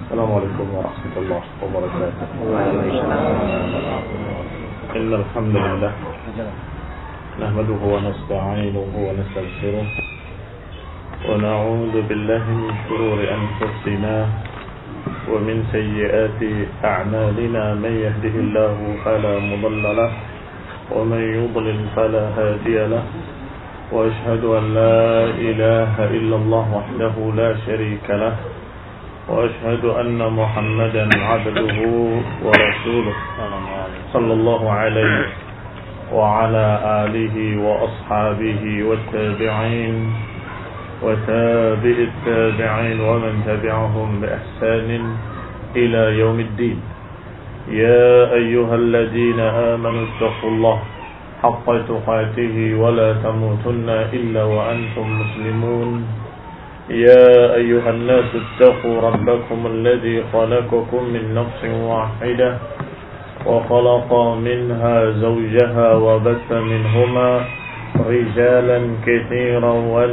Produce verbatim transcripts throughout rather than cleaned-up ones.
Assalamualaikum warahmatullahi wabarakatuh. Innal hamdalillah nahmaduhu wa nasta'inuhu wa nastaghfiruh wa na'udzu billahi min shururi anfusina wa min sayyiati a'malina man yahdihillahu fala mudilla lahu wa man yudlil fala hadiya lahu wa ashhadu an la ilaha illallah wahdahu la sharika lahu وأشهد أن محمدا عبده ورسوله صلى الله عليه وعلى آله وأصحابه والتابعين وتابع التابعين ومن تبعهم بإحسان إلى يوم الدين. يا أيها الذين آمنوا اتقوا الله حق تقاته ولا تموتن إلا وأنتم مسلمون. يا أيها الناس اتقوا ربكم الذي خلقكم من نفس واحدة وخلق منها زوجها وبث منهما رجالا كثيرا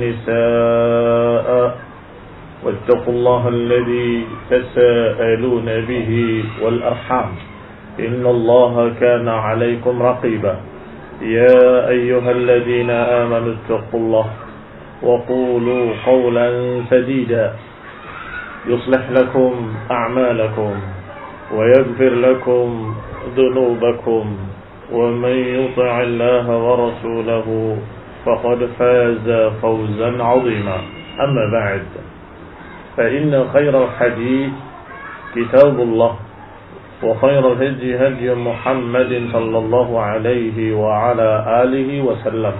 ونساء واتقوا الله الذي تساءلون به والأرحام إن الله كان عليكم رقيبا. يا أيها الذين آمنوا اتقوا الله وقولوا قولا سديدا يصلح لكم أعمالكم ويغفر لكم ذنوبكم ومن يطع الله ورسوله فقد فاز فوزا عظيما. أما بعد فإن خير الحديث كتاب الله وخير الهدي هدي محمد صلى الله عليه وعلى آله وسلم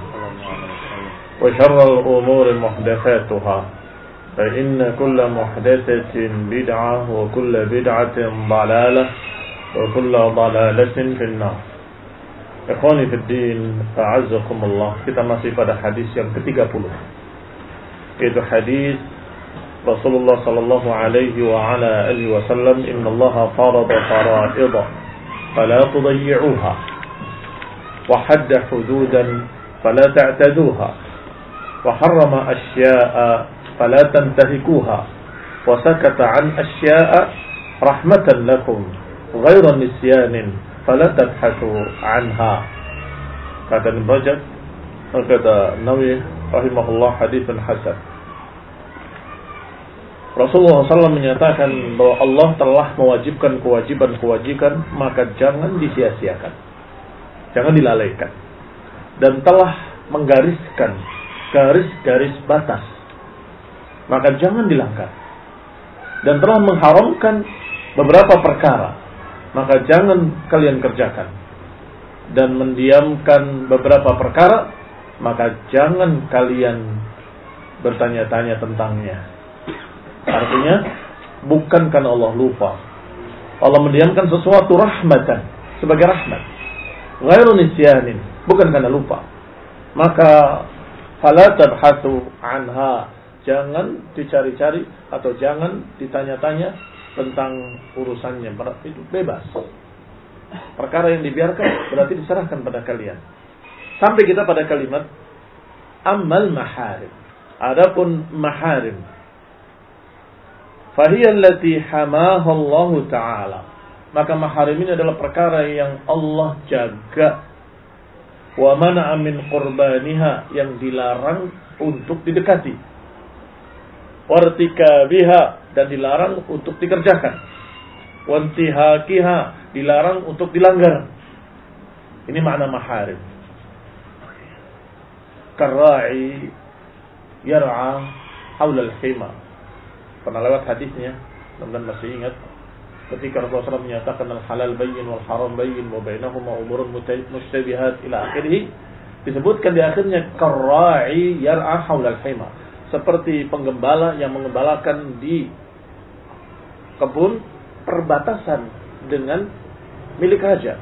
وشر الأمور محدثاتها فإن كل محدثة بدعة وكل بدعة ضلالة وكل ضلالة في النار. Ikhwani fi din, a'azzakumullah. Kita masih pada hadis yang ketiga puluh, yaitu hadis Rasulullah sallallahu alaihi wa ala alihi wasallam, innallaha farada fara'ida fala tudayyi'uha wa hadda hududan fala ta'taduha وحرم أشياء فلا تنتهكوها وسكت عن أشياء رحمة لكم غير نسيان فلا تبحثوا عنها. Kata Ibnu Rajab, kata Nawawi rahimahullah, haditsun hasan. Rasulullah sallallahu alaihi wasallam menyatakan bahwa Allah telah mewajibkan kewajiban-kewajiban, maka jangan disia-siakan, jangan dilalaikan, dan telah menggariskan garis-garis batas, maka jangan dilanggar, dan telah mengharamkan beberapa perkara, maka jangan kalian kerjakan, dan mendiamkan beberapa perkara, maka jangan kalian bertanya-tanya tentangnya. Artinya bukan karena Allah lupa, Allah mendiamkan sesuatu rahmatan, sebagai rahmat, ghairu nisyanin, bukan karena lupa, maka fala tabhathu anha, jangan dicari-cari atau jangan ditanya-tanya tentang urusannya. Itu bebas. Perkara yang dibiarkan berarti diserahkan pada kalian. Sampai kita pada kalimat ammal maharim. Adapun maharim, fahiya allati hamaha Allah Ta'ala, maka maharim ini adalah perkara yang Allah jaga, wa mana'a min qurbaniha, yang dilarang untuk didekati, wartikabiha, dan dilarang untuk dikerjakan, wantihakiha, dilarang untuk dilanggar. Ini makna maharim. Karra'i yar'a haula al-hima. Pernah lewat hadisnya, teman-teman masih ingat ketika Rasulullah shallallahu alaihi wasallam menyatakan al-halal bayyin wal haram bayyin wa bainahuma umurun mushtabihat ila akhirih, disebutkan di akhirnya karra'i yar'a haula al-hima, seperti penggembala yang mengembalakan di kebun perbatasan dengan milik raja.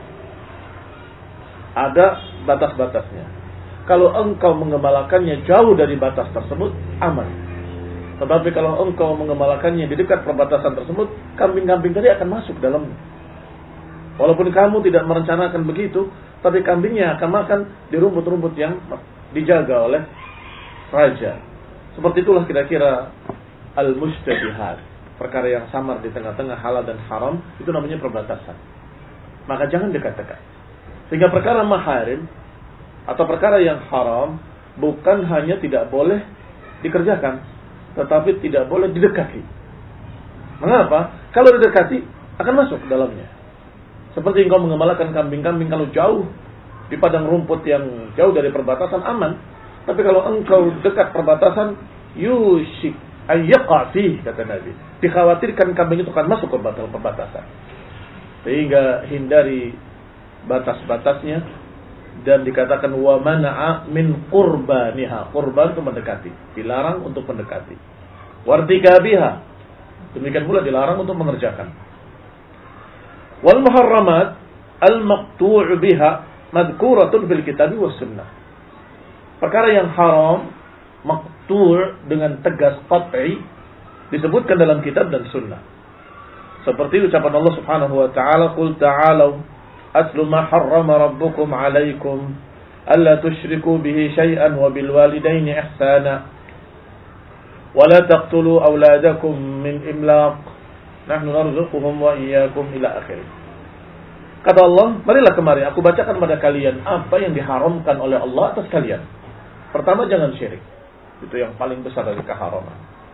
Ada batas-batasnya. Kalau engkau mengembalakannya jauh dari batas tersebut, aman. Tetapi kalau engkau mengembalakannya di dekat perbatasan tersebut, kambing-kambing tadi akan masuk dalamnya. Walaupun kamu tidak merencanakan begitu, tapi kambingnya akan makan di rumput-rumput yang dijaga oleh raja. Seperti itulah kira-kira al-mushtabihat, perkara yang samar di tengah-tengah halal dan haram, itu namanya perbatasan. Maka jangan dekat-dekat. Sehingga perkara maharim atau perkara yang haram bukan hanya tidak boleh dikerjakan, tetapi tidak boleh didekati. Mengapa? Kalau didekati akan masuk ke dalamnya. Seperti engkau mengembalakan kambing-kambing kalau jauh di padang rumput yang jauh dari perbatasan aman. Tapi kalau engkau dekat perbatasan, yushik ayyaqafi, kata Nabi. Dikhawatirkan kambing itu akan masuk ke perbatasan. Sehingga hindari batas-batasnya. Dan dikatakan wa mana'a min qurbaniha. Qurban itu mendekati. Dilarang untuk mendekati. Wartikabiha. Demikian pula dilarang untuk mengerjakan. Wal muharramat al-maqtu' biha madhkuratun fil kitab was sunnah. Perkara yang haram maqtu' dengan tegas qat'i disebutkan dalam kitab dan sunnah. Seperti ucapan Allah Subhanahu wa taala, "Qul ta'alu atlu ma harrama rabbukum 'alaykum alla tusyriku bihi syai'an wa bil walidayni ihsana wa la taqtulu awladakum min imlaq nahnu narzuquhum wa iyyakum ila akhir." Kata Allah, marilah kemari aku bacakan kepada kalian apa yang diharamkan oleh Allah atas kalian. Pertama, jangan syirik. Itu yang paling besar dari keharaman.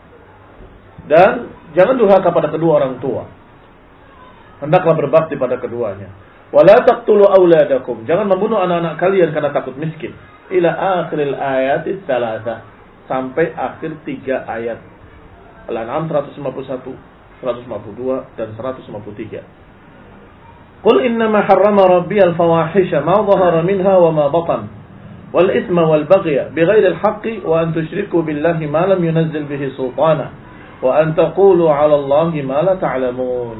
Dan jangan durhaka pada kedua orang tua. Hendaklah berbakti pada keduanya. Wala taqtulu auladakum. Jangan membunuh anak-anak kalian karena takut miskin. Ila akhiril ayati tsalatsa. Sampai akhir tiga ayat. Al-An'am seratus lima puluh satu, seratus lima puluh dua dan seratus lima puluh tiga. Qul innama harrama rabbi al-fawahisha ma dhahara minha wa ma batan wal ithma wal baghya bighairi al-haqqi wa an tusyriku billahi ma lam yunzil bihi sultana wa an taqulu 'ala Allahi ma la ta'lamun.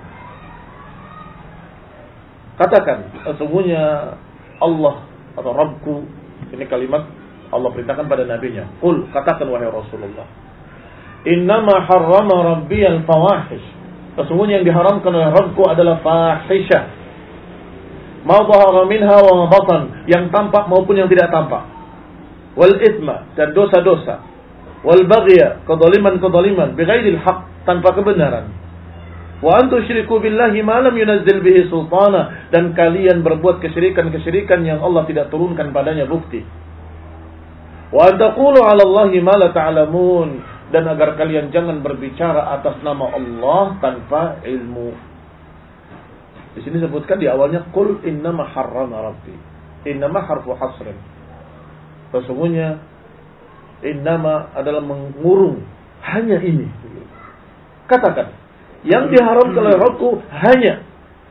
Katakan, sesungguhnya Allah atau Rabbku, ini kalimat Allah perintahkan pada nabinya. Qul, katakan wahai Rasulullah, innama harrama rabbi al-fawahish. Sesungguhnya yang diharamkan oleh Rabbku adalah fahisyah. Ma dhahara minha wa ma batan, yang tampak maupun yang tidak tampak. Wal itsma, dan dosa-dosa. Wal baghya, kezaliman-kezaliman bighairil haqq, tanpa kebenaran. Wa antu syiriku billahi ma lam yunazzil bihi sultana, dan kalian berbuat kesyirikan-kesyirikan yang Allah tidak turunkan padanya bukti. Wa antaqulu 'ala Allahi ma la ta'lamun, dan agar kalian jangan berbicara atas nama Allah tanpa ilmu. Di sini disebutkan di awalnya qul innama harrama rabbi. Innama harfu hasrin. Sesungguhnya innama adalah mengurung, hanya ini. Katakan, yang diharamkan oleh Rabbku hanya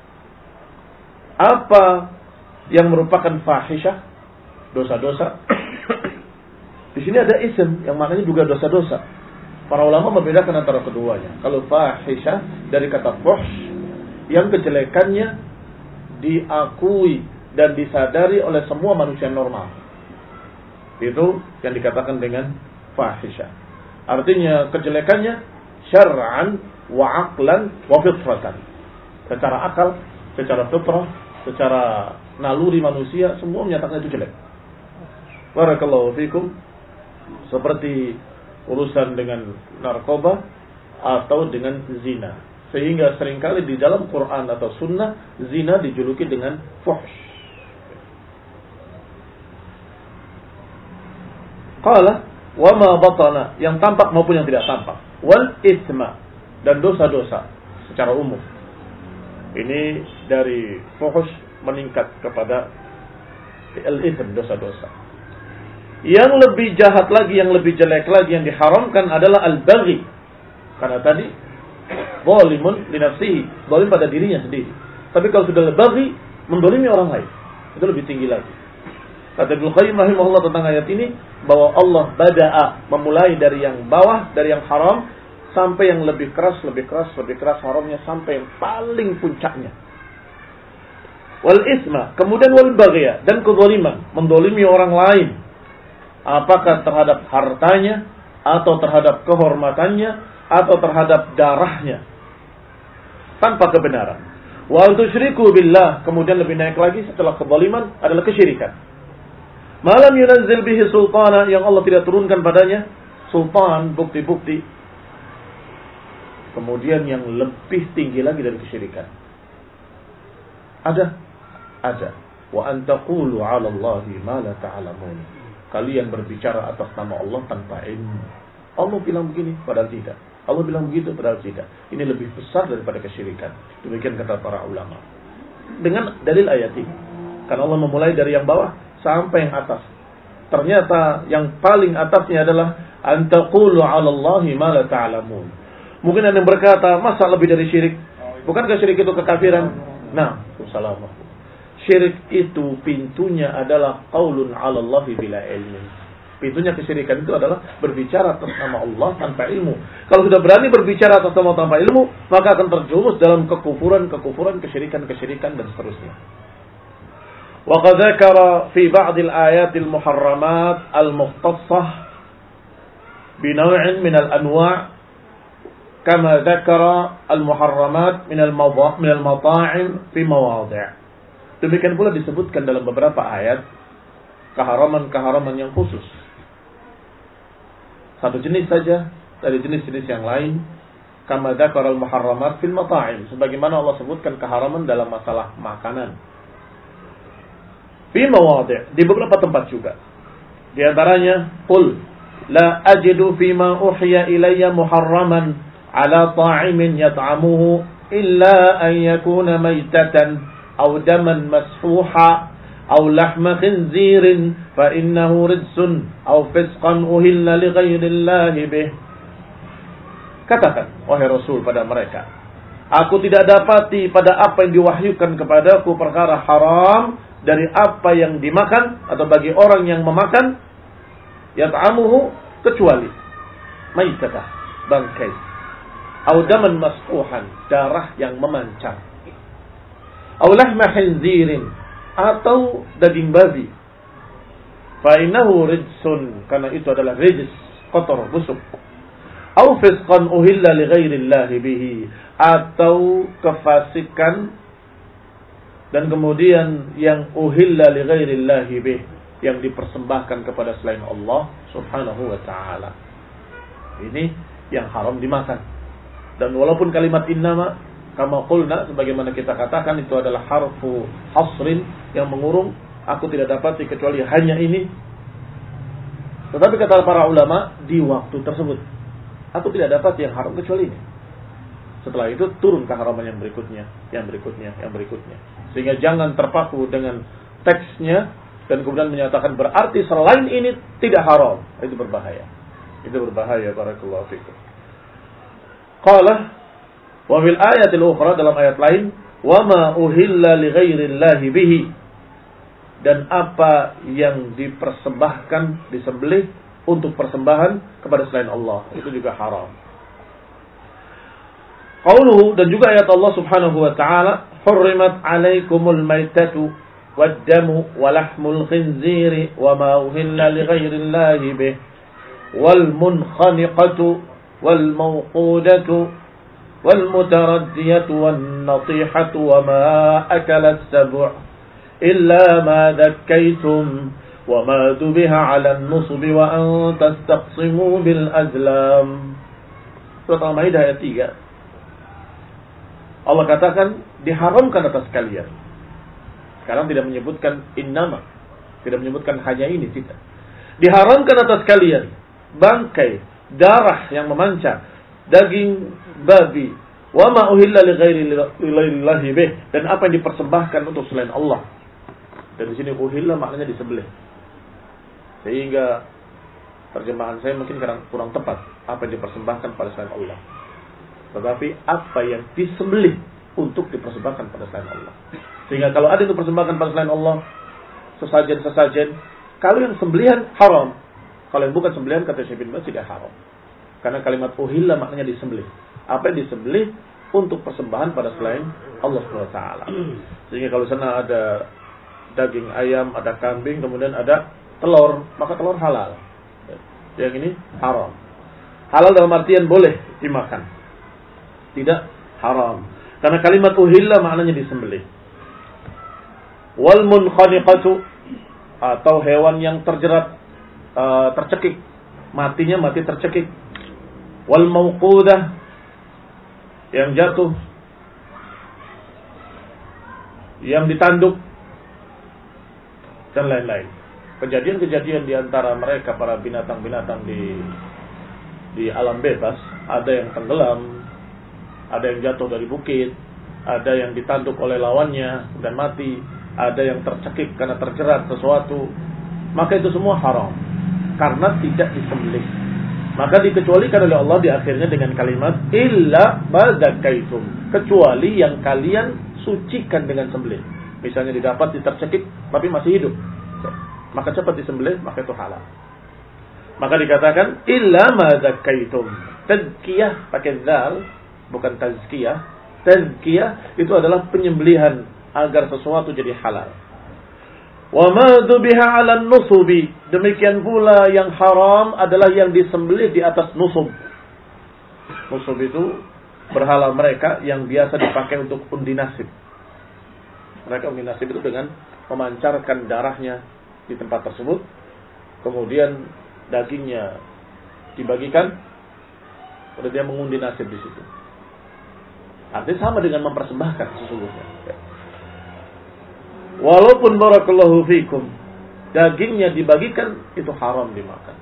apa yang merupakan fahisyah, dosa-dosa. Di sini ada ism yang maknanya juga dosa-dosa. Para ulama membedakan antara keduanya. Kalau fahisyah dari kata fuhsh, yang kejelekannya diakui dan disadari oleh semua manusia normal. Itu yang dikatakan dengan fahisyah. Artinya kejelekannya syar'an wa aqlan wa fitratan. Secara akal, secara fitrah, secara naluri manusia, semua menyatakan itu jelek. Barakallahu fikum. Seperti urusan dengan narkoba atau dengan zina. Sehingga seringkali di dalam Quran atau sunnah, zina dijuluki dengan fuhsh. Qala wa ma batana, yang tampak maupun yang tidak tampak. Wal itsma, dan dosa-dosa secara umum. Ini dari fuhsh meningkat kepada al-itsm, dosa-dosa. Yang lebih jahat lagi, yang lebih jelek lagi, yang diharamkan adalah al-baghi. Karena tadi zalimun li nafsihi, zalim pada dirinya sendiri. Tapi kalau sudah al-baghi, mendolimi orang lain, itu lebih tinggi lagi. Kata Ibnu Qayyim rahimahullah tentang ayat ini, bahwa Allah bada'a, memulai dari yang bawah, dari yang haram, sampai yang lebih keras, lebih keras, lebih keras haramnya, sampai yang paling puncaknya. Wal isma, kemudian wal baghya, dan kezaliman, mendolimi orang lain. Apakah terhadap hartanya, atau terhadap kehormatannya, atau terhadap darahnya, tanpa kebenaran. Wa tusyriku billah, kemudian lebih naik lagi setelah kezaliman adalah kesyirikan. Malam yunazzil bihi sultana, yang Allah tidak turunkan padanya sultan, bukti-bukti. kemudian yang lebih tinggi lagi dari kesyirikan. Ada? Ada. Wa an taqulu 'ala Allahi ma la ta'lamun. Kalian berbicara atas nama Allah tanpa ilmu. Allah bilang begini, padahal tidak. Allah bilang begitu, padahal tidak. Ini lebih besar daripada kesyirikan. Demikian kata para ulama. Dengan dalil ayat ini. Karena Allah memulai dari yang bawah sampai yang atas. Ternyata yang paling atasnya adalah an taqulu 'ala Allahi ma la ta'lamun. Mungkin ada yang berkata, masa lebih dari syirik? Bukankah syirik itu kekafiran? Nah, assalamualaikum. Syirik itu pintunya adalah qaulun 'ala Allahi bila ilmin. Pintunya kesyirikan itu adalah berbicara atas nama Allah tanpa ilmu. Kalau sudah berani berbicara atas nama tanpa ilmu, maka akan terjerumus dalam kekufuran-kekufuran, kesyirikan-kesyirikan dan seterusnya. Wa qad dzakara fi ba'd al-ayat al-muharramat al-mukhtassah bi naw'in min al-anwa' kama dzakara al-muharramat min al-mawda' min al-mata'im fi mawadhi'. Demikian pula disebutkan dalam beberapa ayat keharaman-keharaman yang khusus. Satu jenis saja dari jenis-jenis yang lain, kama dzakara al-muharramat fil mata'im, sebagaimana Allah sebutkan keharaman dalam masalah makanan. Fi mawadhi', di beberapa tempat juga. Di antaranya, qul la ajidu fima uhiya ilayya muharraman ala ta'imin yat'amuhu illa an yakuna maytatan aw daman masfuha aw lahma khinzirin fa innahu rijsun aw fisqan uhilla li ghairillahi bih. Katakan wahai Rasul pada mereka, aku tidak dapati pada apa yang diwahyukan kepadaku perkara haram dari apa yang dimakan atau bagi orang yang memakan yat'amuhu kecuali maytatah, bangkai, au daman masfuhan, darah yang memancar, au lahma khinzirin, atau daging babi, fa innahu rijsun, karena itu adalah rijs, kotor, busuk, au fisqan uhilla li ghairillahi bihi, atau kefasikan dan kemudian yang uhilla li ghairillahi bih, yang dipersembahkan kepada selain Allah subhanahu wa ta'ala. Ini yang haram dimakan. Dan walaupun kalimat innama kama qulna, sebagaimana kita katakan, itu adalah harfu hasrin yang mengurung, aku tidak dapati kecuali hanya ini. Tetapi kata para ulama, di waktu tersebut aku tidak dapat yang haram kecuali ini. Setelah itu turun keharaman yang berikutnya, yang berikutnya, yang berikutnya. Sehingga jangan terpaku dengan teksnya dan kemudian menyatakan berarti selain ini tidak haram. Itu berbahaya. Itu berbahaya, barakallahu fikum. Qala wa fil ayatil ukhra, dalam ayat lain, wa ma uhilla li ghairillahi bihi, dan apa yang dipersembahkan, disembelih untuk persembahan kepada selain Allah, itu juga haram. Qauluhu, dan juga ayat Allah subhanahu wa ta'ala, hurrimat alaikumul maitatu wad-damu wa lahmul khinziri wa ma uhilla li ghairillahi bih wal munkhaniqatu wal mawqudatu wal mutaraddiyatu wan natihatu wa ma akala as-sab'u illa ma dhakkaytum wa ma dubiha 'ala an-nusbi wa an tastaqsimu bil azlam. Surah Al-Maidah ayat tiga. Allah katakan diharamkan atas kalian. Sekarang tidak menyebutkan innama, tidak menyebutkan hanya ini, tidak. Diharamkan atas kalian bangkai, darah yang memancar, daging babi, wa ma uhilla li ghairillahi bih, dan apa yang dipersembahkan untuk selain Allah. Dan di sini uhilla maknanya disembelih. Sehingga terjemahan saya mungkin kurang tepat, apa yang dipersembahkan pada selain Allah. Tetapi apa yang disembelih untuk dipersembahkan pada selain Allah. Sehingga kalau ada yang dipersembahkan pada selain Allah, sesajen-sesajen, kalau yang sembelihan haram. Kalau yang bukan sembelihan, kata Syekh bin Baz, tidak haram. Karena kalimat uhilla maknanya disembelih. Apa yang disembelih untuk persembahan pada selain Allah subhanahu wa taala. Sehingga kalau sana ada daging ayam, ada kambing, kemudian ada telur, maka telur halal. Yang ini haram. Halal dalam artian boleh dimakan, tidak haram. Karena kalimat uhilla maknanya disembelih. Wal munkhaniqatu, atau hewan yang terjerat, uh, tercekik, matinya mati tercekik. Wal mawqudah, yang jatuh, yang ditanduk, dan lain-lain. Kejadian-kejadian di antara mereka para binatang-binatang di di alam bebas, ada yang tenggelam, ada yang jatuh dari bukit, ada yang ditanduk oleh lawannya dan mati, ada yang tercekik karena terjerat sesuatu. Maka itu semua haram karena tidak disembelih. Maka dikecualikan oleh Allah di akhirnya dengan kalimat illa ma zakaitum, kecuali yang kalian sucikan dengan sembelih. Misalnya didapat ditercekik tapi masih hidup, maka cepat disembelih, maka itu halal. Maka dikatakan illa ma zakaitum. Tazkiyah pakai dzal, bukan tazkiyah. Tazkiyah itu adalah penyembelihan agar sesuatu jadi halal. Wa ma dzubiha 'ala nusubi, demikian pula yang haram adalah yang disembelih di atas nusub. Nusub itu berhala mereka yang biasa dipakai untuk undi nasib. Mereka undi nasib itu dengan memancarkan darahnya di tempat tersebut, kemudian dagingnya dibagikan, kemudian dia mengundi nasib di situ. Artinya sama dengan mempersembahkan sesungguhnya. Walaupun barakallahu fikum dagingnya dibagikan, itu haram dimakan.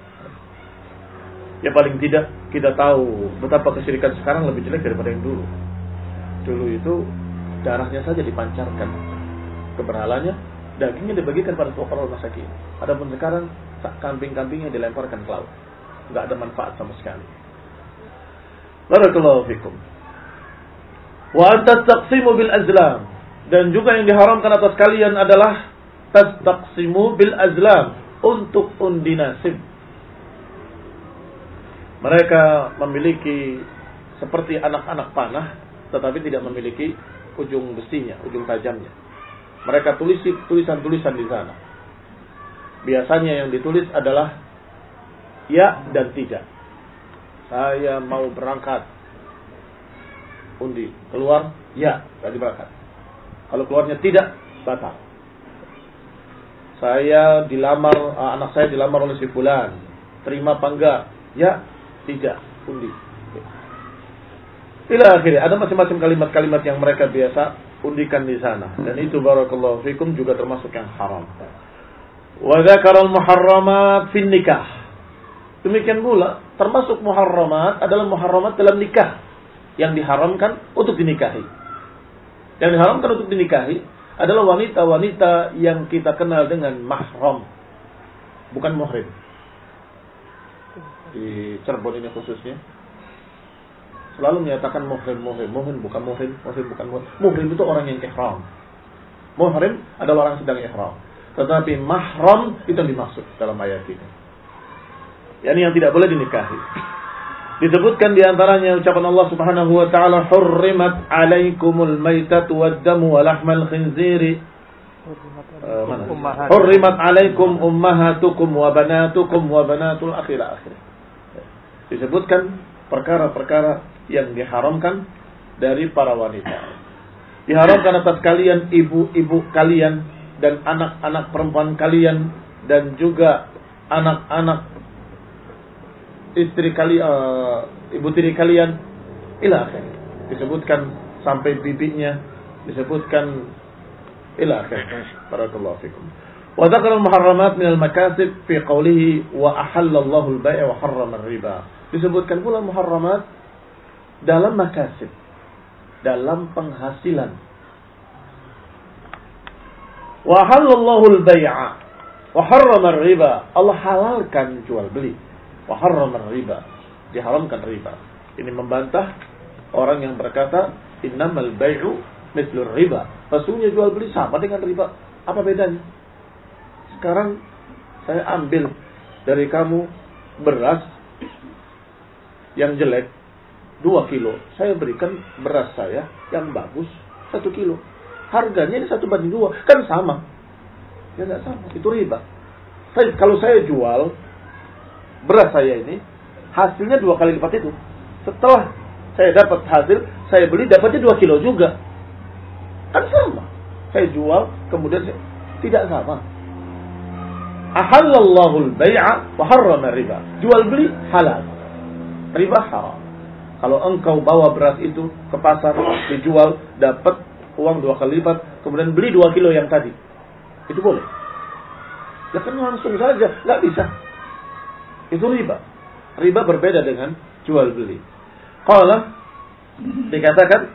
Ya paling tidak kita tahu betapa kesyirikan sekarang lebih jelek daripada yang dulu. Dulu itu darahnya saja dipancarkan ke berhalanya, dagingnya dibagikan pada fuqara masakin. Adapun sekarang kambing-kambingnya dilemparkan ke laut. Enggak ada manfaat sama sekali. Barakallahu fikum. Wa anta taqsimu bil azlam, dan juga yang diharamkan atas kalian adalah tastaqsimu bil azlam, untuk undi nasib. Mereka memiliki seperti anak-anak panah, tetapi tidak memiliki ujung besinya, ujung tajamnya. Mereka tulis tulisan-tulisan di sana. Biasanya yang ditulis adalah ya dan tidak. Saya mau berangkat. Undi keluar, ya, tadi berangkat. Kalau keluarnya tidak, batal. Saya dilamar, anak saya dilamar oleh si fulan. Terima apa enggak? Ya, tidak, undi. Ila akhirnya ada macam-macam kalimat-kalimat yang mereka biasa undikan di sana, dan itu barakallahu fikum juga termasuk yang haram. Wa dzakara al-muharramat fi nikah. Demikian pula termasuk muharramat adalah muharramat dalam nikah, yang diharamkan untuk dinikahi. Yang diharamkan untuk dinikahi adalah wanita-wanita yang kita kenal dengan mahram, bukan muhrim. Di Cirebon ini khususnya selalu menyatakan muhrim, muhrim, muhrim bukan muhrim, muhrim bukan muhrim. Muhrim itu orang yang ihram. Muhrim adalah orang yang sedang ihram. Tetapi mahram itu yang dimaksud dalam ayat ini. Yani yang tidak boleh dinikahi. Disebutkan di antaranya ucapan Allah Subhanahu wa taala, "Hurrimat 'alaikumul maitatu wad-damu wa lahmal khinziri." Uh, mana? Hurrimat 'alaikum ummahatukum wa banatukum wa banatul akhi ila akhir. Disebutkan perkara-perkara yang diharamkan dari para wanita. Diharamkan atas kalian ibu-ibu kalian dan anak-anak perempuan kalian, dan juga anak-anak istri kalian, uh, ibu tiri kalian, ila akhir. Disebutkan sampai bibinya, disebutkan ila akhir. Barakallahu fikum. Wa dzakara al-muharramat min al-makasib fi qawlihi wa ahallallahu al-bai'a wa harrama ar-riba. Disebutkan pula muharramat dalam makasib, dalam penghasilan. Wa halallahu al-bai'a wa harrama ar-riba. Allah halalkan jual beli. Wa harrama ar-riba, diharamkan riba. Ini membantah orang yang berkata innamal bai'u mithlur riba. Sesungguhnya jual beli sama dengan riba. Apa bedanya? Sekarang saya ambil dari kamu beras yang jelek dua kilo, saya berikan beras saya yang bagus satu kilo. Harganya ini satu banding dua, kan sama? Ya nggak sama, itu riba. Saya, kalau saya jual beras saya ini, hasilnya dua kali lipat itu. Setelah saya dapat hasil, saya beli dapatnya dua kilo juga, kan sama? Saya jual, kemudian saya, tidak sama. Ahallallahu al-bai'a wa harrama riba. Jual beli halal, riba haram. Kalau engkau bawa beras itu ke pasar, dijual, dapat uang dua kali lipat, kemudian beli dua kilo yang tadi. Itu boleh. Ya kan langsung saja, nggak bisa. Itu riba. Riba berbeda dengan jual beli. Qala dikatakan,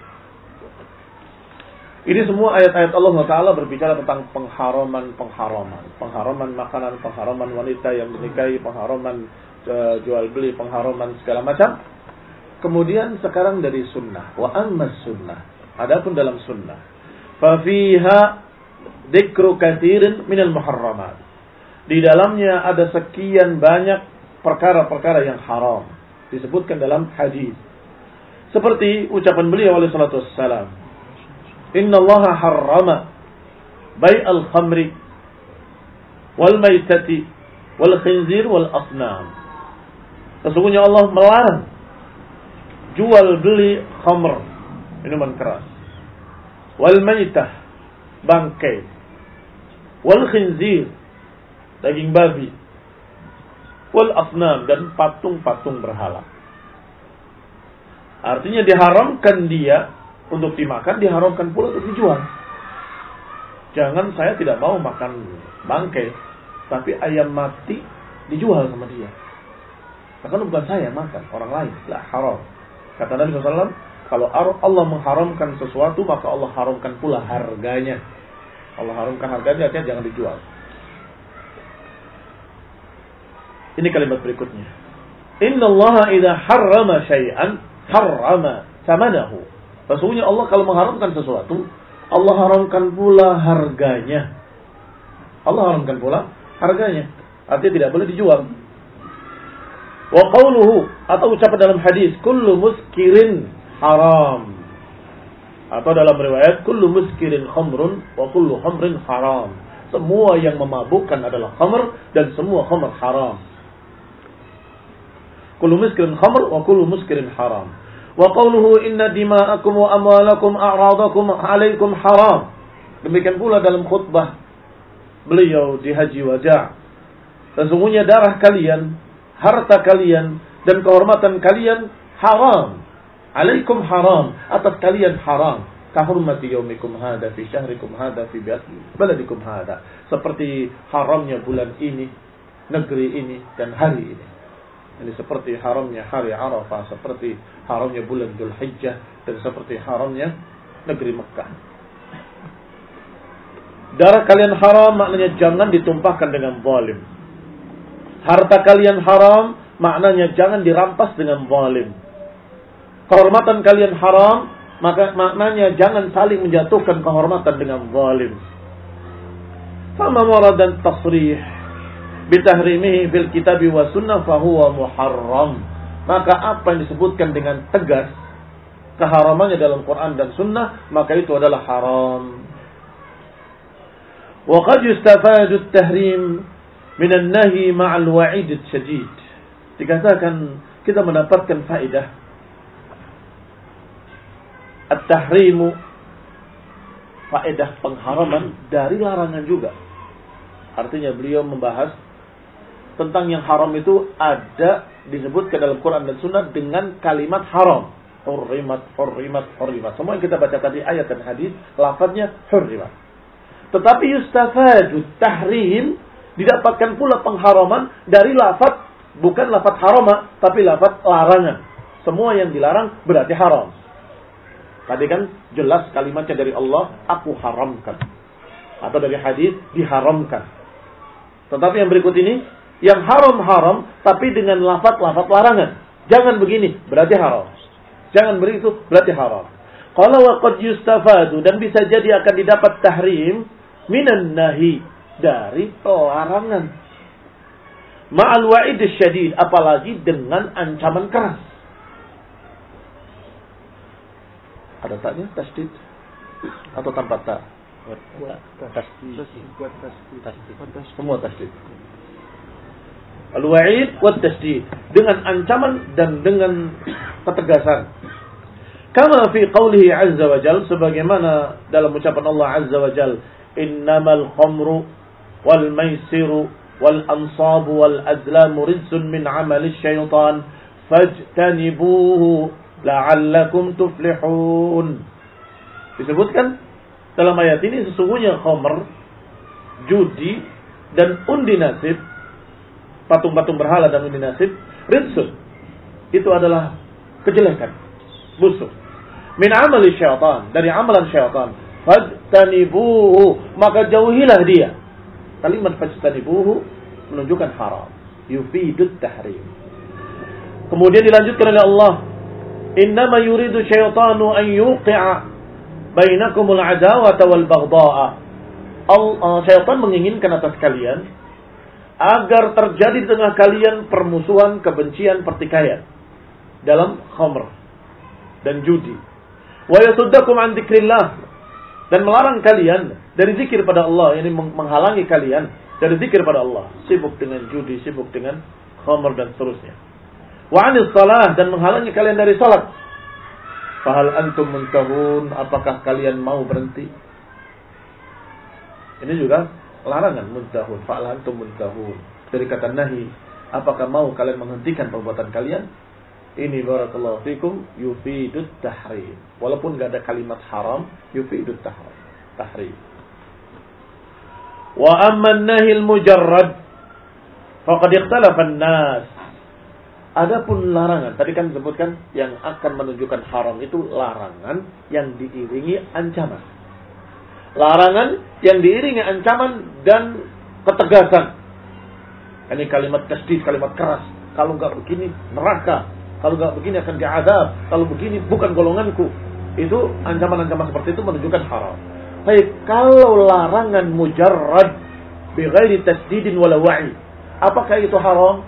ini semua ayat-ayat Allah Taala berbicara tentang pengharaman-pengharaman, pengharaman makanan, pengharaman wanita yang menikahi, pengharaman uh, jual beli, pengharaman segala macam. Kemudian sekarang dari sunnah, wa amma sunnah. Adapun dalam sunnah, fa fiha dzikru katsirin minal muharramat. Di dalamnya ada sekian banyak perkara-perkara yang haram disebutkan dalam hadis. Seperti ucapan beliau alaihi salatu wassalam, Inna Allah harrama bai'al khamri wal maitati wal khinzir wal asnam. Sesungguhnya Allah melarang jual beli khamr, minuman keras, wal maitah, bangkai, wal khinzir, daging babi, wal asnam, dan patung-patung berhala. Artinya diharamkan dia untuk dimakan, diharamkan pula untuk dijual. Jangan saya tidak mau makan bangkai, tapi ayam mati dijual sama dia. Karena bukan saya makan, orang lain. Lah, haram. Kata Nabi shallallahu alaihi wasallam, kalau Allah mengharamkan sesuatu, maka Allah haramkan pula harganya. Allah haramkan harganya, artinya jangan dijual. Ini kalimat berikutnya. Inna Allah idha harrama syai'an, harrama samanahu. Sesungguhnya Allah kalau mengharamkan sesuatu, Allah haramkan pula harganya. Allah haramkan pula harganya. Artinya tidak boleh dijual. Wa qawluhu, atau ucapan dalam hadis, kullu muskirin haram. Atau dalam riwayat, kullu muskirin khamrun wa kullu khamrin haram. Semua yang memabukkan adalah khamr dan semua khamr haram. Kullu muskirin khamr wa kullu muskirin haram. Wa qawluhu inna dima'akum wa amwalakum a'radakum alaikum haram. Demikian pula dalam khutbah beliau di Haji Wada'. Sesungguhnya darah kalian, harta kalian, dan kehormatan kalian haram. Alaikum haram, atas kalian haram. Kahurmati yaumikum hada fi syahrikum hada fi baladikum hada. Seperti haramnya bulan ini, negeri ini, dan hari ini. Ini seperti haramnya hari Arafah, seperti haramnya bulan Dzulhijjah, dan seperti haramnya negeri Mekah. Darah kalian haram maknanya jangan ditumpahkan dengan zalim. Harta kalian haram maknanya jangan dirampas dengan zalim. Kehormatan kalian haram maka maknanya jangan saling menjatuhkan kehormatan dengan zalim. Fama waradan tasrih bitahrimihi fil kitabi wa sunnah fahuwa muharram. Maka apa yang disebutkan dengan tegas keharamannya dalam Quran dan sunnah, maka itu adalah haram. Wa qad yustafadu at-tahrim min an-nahy ma'al wa'id ash-shadid. Dikatakan kita mendapatkan faedah at-tahrimu, faedah pengharaman dari larangan juga. Artinya beliau membahas tentang yang haram itu ada disebutkan dalam Quran dan Sunnah dengan kalimat haram. Hurrimat, hurrimat, hurrimat. Semua yang kita baca tadi ayat dan hadis, lafadznya hurrimat. Tetapi yustafadu tahrim, didapatkan pula pengharaman dari lafadz, bukan lafadz harama, tapi lafadz larangan. Semua yang dilarang berarti haram. Tadi kan jelas kalimatnya dari Allah, aku haramkan. Atau dari hadis, diharamkan. Tetapi yang berikut ini, yang haram-haram, tapi dengan lafadz-lafadz larangan. Jangan begini, berarti haram. Jangan begitu, berarti haram. Qala wa qad yustafadu, dan bisa jadi akan didapat tahrim minan nahi, dari pelarangan. Ma'al wa'id syadid, apalagi dengan ancaman keras. Ada taknya tasdid atau tanpa tak? Tasdid. Semua tasdid. Al-wa'id wa tasdid, dengan ancaman dan dengan ketegasan. Kama fi qawlihi azza wa jal, sebagaimana dalam ucapan Allah azza wa jal, innamal khamru wal maisiru wal ansabu wal azlamu rijsun min amali syaitan fajtanibuhu la'allakum tuflihun. Disebutkan dalam ayat ini sesungguhnya khamr, judi dan undi nasib, patung-patung berhala dan undi nasib, rijsun. Itu adalah kejelekan, busuk. Min amali syaitan, dari amalan syaitan. Fajtanibuhu, maka jauhilah dia. Kalimat fajtanibuhu menunjukkan haram, yufidut tahrim. Kemudian dilanjutkan oleh Allah, innama yuridu syaitanu an yuqi'a bainakumul adawata wal baghdha'a. Allah, syaitan menginginkan atas kalian agar terjadi di tengah kalian permusuhan, kebencian, pertikaian dalam khamr dan judi. Wa yasuddakum an dzikrillah, dan melarang kalian dari zikir pada Allah, yakni menghalangi kalian dari zikir pada Allah, sibuk dengan judi, sibuk dengan khamr dan seterusnya. Wa anis salah, dan menghalangi kalian dari salat. Fahal antum muntahun, apakah kalian mau berhenti? Ini juga larangan, muntahun. Fahal antum muntahun, dari kata nahi, apakah mau kalian menghentikan perbuatan kalian? Ini barakallahu fikum yufidut tahrim. Walaupun enggak ada kalimat haram, yufidut tahrim. Tahrim. Wa amma an-nahi al-mujarrad faqad ikhtalafa an-nas. Adapun larangan, tadi kan disebutkan yang akan menunjukkan haram itu larangan yang diiringi ancaman. Larangan yang diiringi ancaman dan ketegasan. Ini kalimat tasdid, kalimat keras. Kalau enggak begini neraka, kalau enggak begini akan diazab, kalau begini bukan golonganku. Itu ancaman-ancaman seperti itu menunjukkan haram. Baik, kalau larangan mujarrad bighairi tasdidin wala wa'i, apakah itu haram?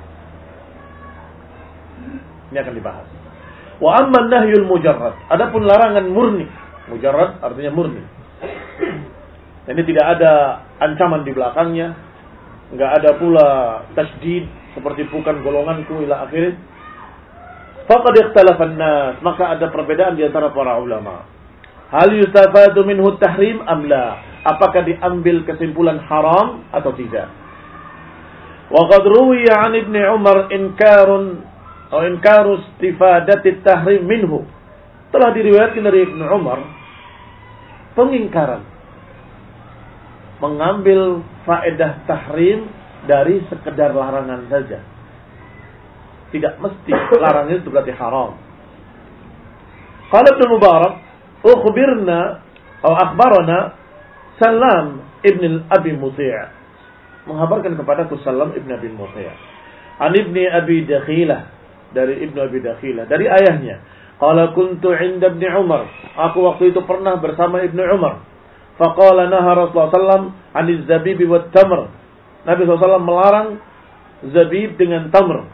Ini akan dibahas. Wa amma nahyul mujarrad, adapun larangan murni. Mujarrad artinya murni. Ini tidak ada ancaman di belakangnya, enggak ada pula tasdid seperti bukan golonganku ila akhir. Faqad ikhtalafa an-nas, maka ada perbedaan di antara para ulama. Hal yustafadu minhu tahrim am la? Apakah diambil kesimpulan haram atau tidak? Wa qad ruwiya 'an Ibnu Umar inkarun atau inkaru istifadati tahrim minhu. Telah diriwayatkan dari Ibnu Umar pengingkaran mengambil faedah tahrim dari sekedar larangan saja. Tidak mesti larangan itu berarti haram. Qala Ibnu Mubarak, ukhbirna atau akhbarana Salam ibn Abi Muti', mengabarkan kepadaku Salam ibn Abi Muti', an ibni Abi Dakhilah, dari Ibnu Abi Dakhilah, dari ayahnya. Qala kuntu 'inda Ibni Umar, aku waktu itu pernah bersama Ibnu Umar. Faqala naha Rasulullah sallallahu alaihi wasallam 'anil zabib wat tamr. Nabi sallallahu alaihi wasallam melarang zabib dengan tamr.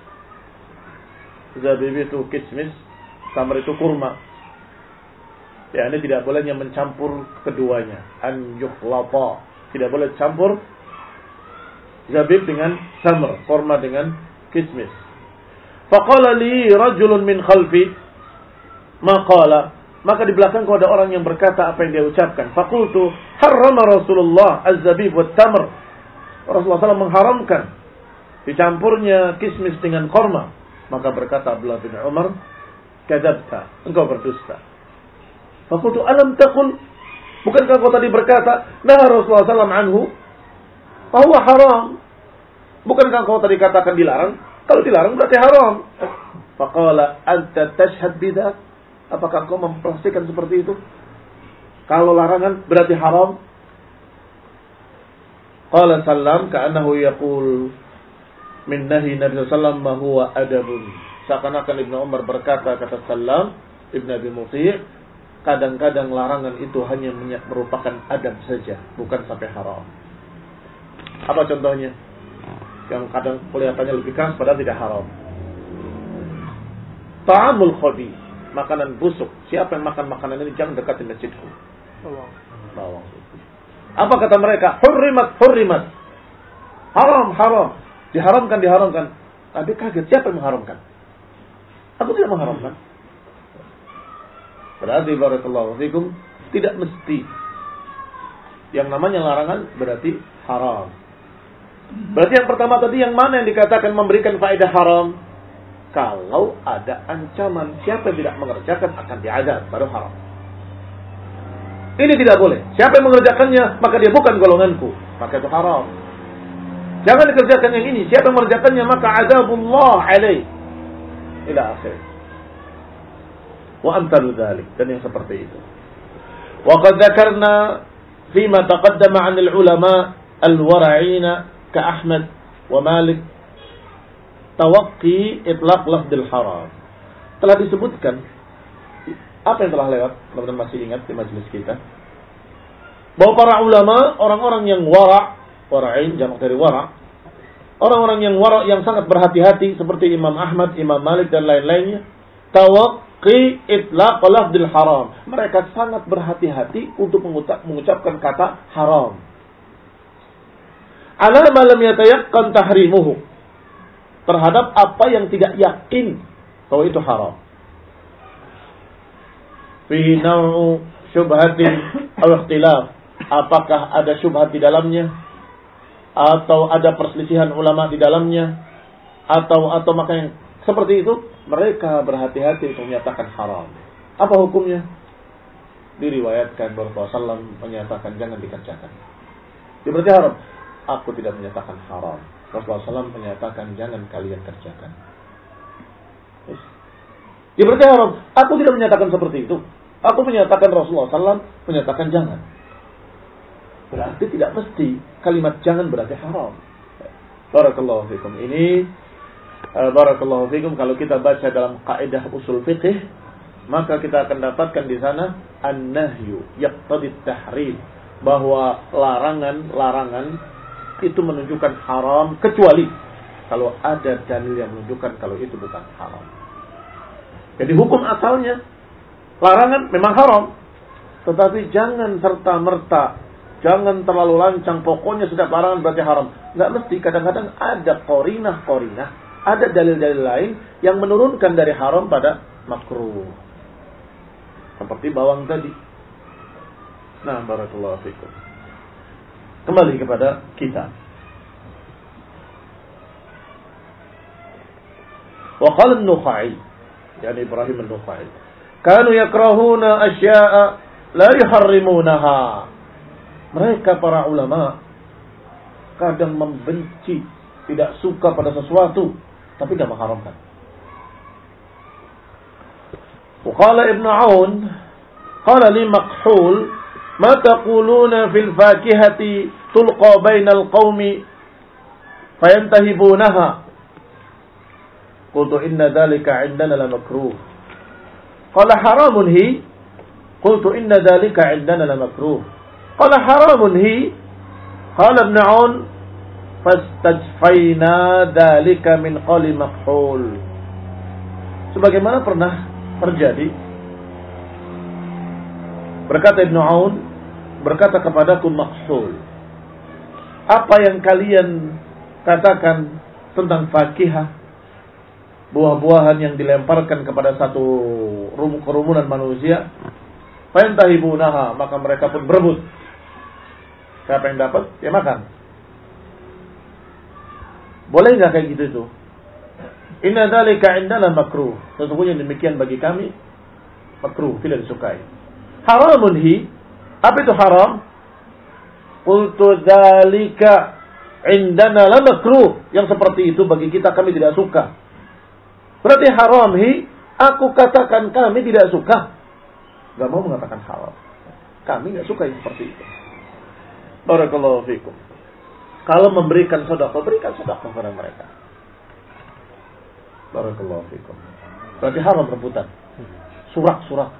Zabib itu kismis, tamr itu kurma. Ya, ini tidak bolehnya mencampur keduanya. An yukhlata, tidak boleh campur zabib dengan tamr, kurma dengan kismis. Faqala li rajulun min khalfi ma qala, maka di belakangku ada orang yang berkata apa yang dia ucapkan. Faqultu harrama Rasulullah az-zabib wat tamr. Rasulullah sallallahu alaihi wasallam mengharamkan dicampurnya kismis dengan kurma. Maka berkata Abdullah bin Umar, kadzabta, engkau berdusta. Faqultu alam taqul, bukankah kau tadi berkata nah Rasulullah sallallahu alaihi wasallam anhu bahwa haram? Bukankah kau tadi katakan dilarang? Kalau dilarang berarti haram. Faqala anta tashhad bidzak, apakah kau mempersaksikan seperti itu? Kalau larangan berarti haram. Qala sallam ka'annahu yaqul min nahi Nabi sallallahu alaihi wasallam ma huwa adabun. Seakan-akan Ibnu Umar berkata, kata Salam Ibnu Abi Muti', kadang-kadang larangan itu hanya merupakan adab saja, bukan sampai haram. Apa contohnya? Yang kadang kelihatannya lebih keras padahal tidak haram. Ta'amul khabith, makanan busuk. Siapa yang makan makanan ini jangan dekati masjidku. Bawang. Apa kata mereka? Hurrimat, hurrimat. Haram, haram. Diharamkan, diharamkan. Nabi kaget, siapa yang mengharamkan? Aku tidak mengharamkan. Berarti barakallahu fikum, tidak mesti yang namanya larangan berarti haram. Berarti yang pertama tadi yang mana yang dikatakan memberikan faedah haram? kalau ada ancaman siapa yang tidak mengerjakan akan diazab, baru haram. Ini tidak boleh. Siapa yang mengerjakannya maka dia bukan golonganku, maka itu haram. Jangan dikerjakan yang ini. Siapa yang mengerjakannya maka azabullah alaih. Ila akhir. Wa amtalu dzalik, dan yang seperti itu. Wa qad dzakarna fima taqaddama 'an al-ulama al-wara'ina ka Ahmad wa Malik tawaqqi itlaq lafdil haram. Telah disebutkan apa yang telah lewat, teman-teman masih ingat di majelis kita, bahwa para ulama, orang-orang yang wara', wara'in jamak dari wara', orang-orang yang wara' yang sangat berhati-hati seperti Imam Ahmad, Imam Malik dan lain-lainnya, tawaqqi itlaq lafdil haram. Mereka sangat berhati-hati untuk mengucap, mengucapkan kata haram. Ala ma lam yatayaqqan tahrimuhu, terhadap apa yang tidak yakin bahwa itu haram. Fi naw'u syubhatin aw ikhtilaf, apakah ada syubhat di dalamnya atau ada perselisihan ulama di dalamnya atau atau maka yang seperti itu, mereka berhati-hati untuk menyatakan haram. Apa hukumnya? Diriwayatkan bahwa Rasulullah menyatakan jangan dikerjakan. Dia berarti haram. Aku tidak menyatakan haram. Rasulullah shallallahu alaihi wasallam menyatakan jangan kalian kerjakan. Dia berarti haram. Aku tidak menyatakan seperti itu. Aku menyatakan Rasulullah shallallahu alaihi wasallam menyatakan jangan. Berarti tidak mesti kalimat jangan berarti haram. Barakallahu fikum. Ini uh, barakallahu fikum, kalau kita baca dalam kaidah usul fiqh, maka kita akan dapatkan di sana an-nahyu yaqtadi at-tahrim, bahwa larangan-larangan itu menunjukkan haram kecuali kalau ada dalil yang menunjukkan kalau itu bukan haram. Jadi hukum asalnya larangan memang haram, tetapi jangan serta-merta, jangan terlalu lancang, pokoknya setiap larangan berarti haram. Enggak mesti, kadang-kadang ada qarinah-qarinah, ada dalil-dalil lain yang menurunkan dari haram pada makruh. Seperti bawang tadi. Nah, barakallahu fikum. Kembali kepada kita. Wa qala an-Nukhai, yani Ibrahim an-Nukhai, kanu yakrahuna asya'a la yuharrimunaha. Mereka para ulama kadang membenci, tidak suka pada sesuatu, tapi tidak mengharamkan. Wa qala Ibn Aun, qala li Makhul, ma taquluna fil fakihati tulqa bainal qaumi fayantahibunaha. Qultu inna dhalika 'indana la makruh. Qala haramun hi. Qultu inna dhalika 'indana la makruh. Qala haramun hi. Qala Ibn 'Aun fastajfayna dhalika min qali Makhul. Sebagaimana pernah terjadi, berkata Ibn 'Aun, berkata kepadaku Makhul, apa yang kalian katakan tentang fakihah, buah-buahan yang dilemparkan kepada satu kerumunan manusia, fayantahibunaha, maka mereka pun berebut. Siapa yang dapat, dia makan. Boleh enggak kayak gitu itu? Inna dzalika 'indana makruh. Sesungguhnya demikian bagi kami makruh, tidak disukai. Haramun hi, apa itu haram? Qultu dzalika 'indana la makruh. Yang seperti itu bagi kita kami tidak suka. Berarti haram hi, aku katakan kami tidak suka. Gak mau mengatakan haram. Kami gak suka yang seperti itu. Barakallahu fikum. Kalau memberikan sedekah, berikan sedekah kepada mereka. Barakallahu fikum. Berarti haram rebutan. Surak-surak.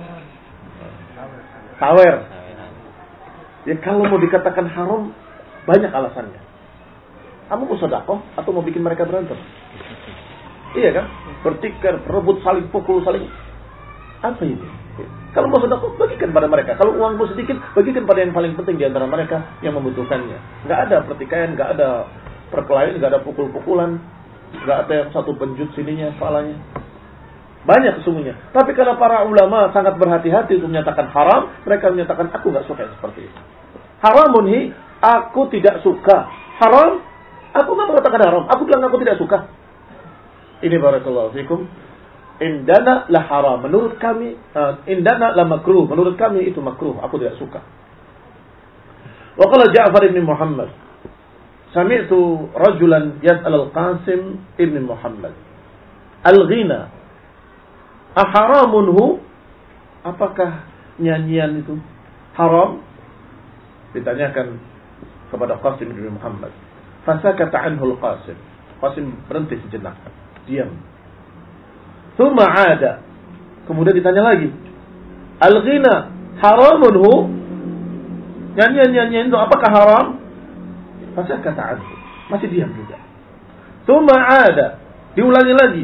Tawer. Ya kalau mau dikatakan haram, banyak alasannya. Kamu mau sedekah atau mau bikin mereka berantem? Iya kan? Bertikar, rebut, saling pukul, saling apa ini? Kalau mau sedekah, bagikan pada mereka. Kalau uangmu sedikit, bagikan pada yang paling penting di antara mereka yang membutuhkannya. Enggak ada pertikaian, enggak ada perkelahian, enggak ada pukul-pukulan, enggak ada yang satu penjut sininya, kepalanya. Banyak sesungguhnya. Tapi karena para ulama sangat berhati-hati untuk menyatakan haram, mereka menyatakan aku enggak suka yang seperti itu. Haramun hi, aku tidak suka. Haram, aku enggak mengatakan haram. Aku bilang aku tidak suka. Ini barakallahu fikum. Indana la haram. Menurut kami, uh, indana la makruh. Menurut kami itu makruh. Aku tidak suka. Wa qala Ja'far ibn Muhammad. Sami'tu rajulan yas'al al-Qasim ibn Muhammad. Al-ghina. Aharamun hu? Apakah nyanyian itu haram? Ditanyakan kepada Qasim ibn Muhammad. Fasakata anhu al-Qasim. Qasim berhenti sejenak. Diam. Thumma ada. Kemudian ditanya lagi. Al-ghina haramun hu? Nyanyian-nyanyian itu apakah haram? Fasakata anhu. Masih diam juga. Thumma ada. Diulangi lagi.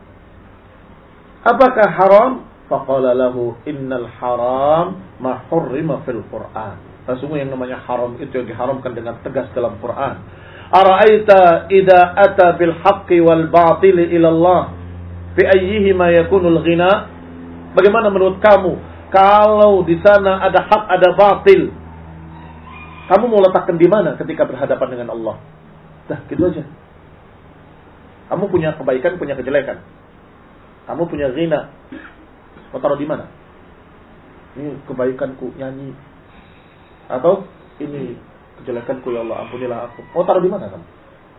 Apakah haram? Faqala lahu innal haram ma hurrima fil Qur'an. Sesungguhnya yang namanya haram itu yang diharamkan dengan tegas dalam Quran. Ara'aita idza ata bil haqqi wal batili ila Allah fi ayyihima yakunul ghina? Bagaimana menurut kamu kalau di sana ada hak ada batil? Kamu mau letakkan di mana ketika berhadapan dengan Allah? Dah, gitu aja. Kamu punya kebaikan, punya kejelekan. Kamu punya ghina. Mau taruh di mana? Ini kebaikanku nyanyi. Atau ini kejelekanku ya Allah, ampunilah aku. Mau taruh di mana kamu?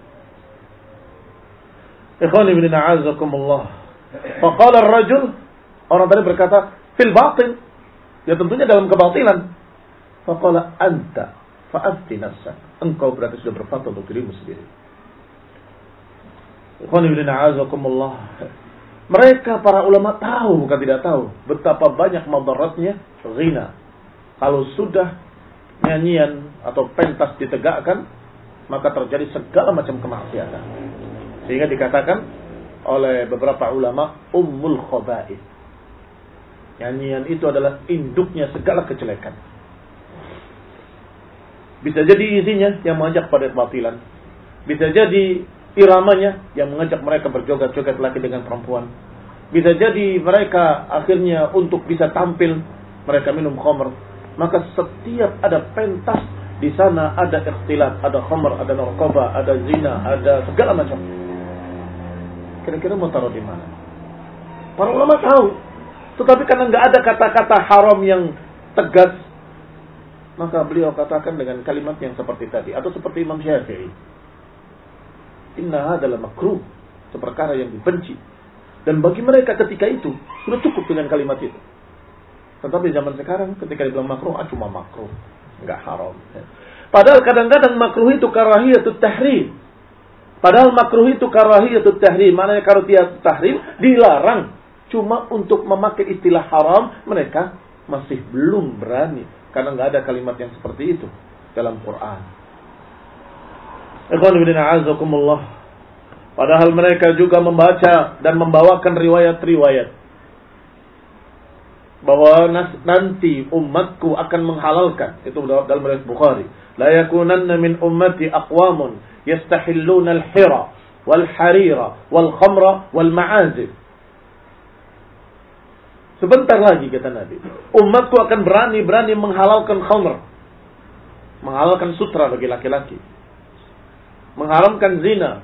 Ikhwani bin a'azakumullah. Faqala ar-rajul, orang tadi berkata, fil batil. Ya tentunya dalam kebatilan. Faqala anta fa'afti nafsak. Engkau berarti sudah berfatwa untuk dirimu sendiri. Ikhwani bin a'azakumullah. Mereka para ulama tahu, bukan tidak tahu, betapa banyak madaratnya ghina. Kalau sudah nyanyian atau pentas ditegakkan, maka terjadi segala macam kemaksiatan. Sehingga dikatakan oleh beberapa ulama ummul khaba'ith. Nyanyian itu adalah induknya segala kejelekan. Bisa jadi isinya yang mengajak pada kebatilan. Bisa jadi iramanya yang mengajak mereka berjoget-joget laki dengan perempuan. Bisa jadi mereka akhirnya untuk bisa tampil mereka minum khamr. Maka setiap ada pentas di sana ada ikhtilat, ada khamr, ada narkoba, ada zina, ada segala macam. Kira-kira mau taruh di mana? Para ulama tahu, tetapi karena nggak ada kata-kata haram yang tegas, maka beliau katakan dengan kalimat yang seperti tadi atau seperti Imam Syafi'i. Inna adalah makruh, seperkara yang dibenci. Dan bagi mereka ketika itu sudah cukup dengan kalimat itu. Tetapi zaman sekarang ketika dibilang makruh, ah cuma makruh, enggak haram. Padahal kadang-kadang makruh itu karahiyatut tahrim. Padahal makruh itu karahiyatut tahrim, maknanya karahiyatut tahrim dilarang. Cuma untuk memakai istilah haram mereka masih belum berani karena enggak ada kalimat yang seperti itu dalam Quran. Ikhwan fillah a'azakumullah. Padahal mereka juga membaca dan membawakan riwayat-riwayat bahwa nanti umatku akan menghalalkan, itu dalam riwayat Bukhari, la yakunanna min ummati aqwamun yastahilluna al-hira wal harira wal khamra wal ma'azif. Sebentar lagi kata Nabi, umatku akan berani-berani menghalalkan khamr, menghalalkan sutra bagi laki-laki, mengharamkan zina,